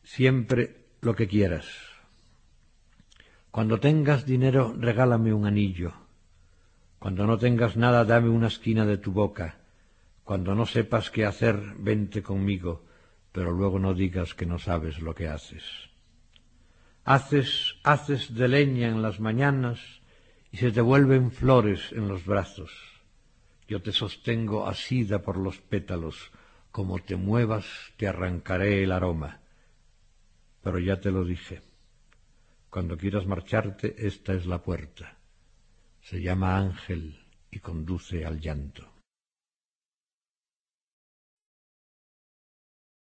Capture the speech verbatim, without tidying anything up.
siempre lo que quieras. Cuando tengas dinero, regálame un anillo. Cuando no tengas nada, dame una esquina de tu boca. Cuando no sepas qué hacer, vente conmigo, pero luego no digas que no sabes lo que haces. Haces, haces de leña en las mañanas y se te vuelven flores en los brazos. Yo te sostengo asida por los pétalos, como te muevas te arrancaré el aroma. Pero ya te lo dije, cuando quieras marcharte, esta es la puerta. Se llama Ángel y conduce al llanto.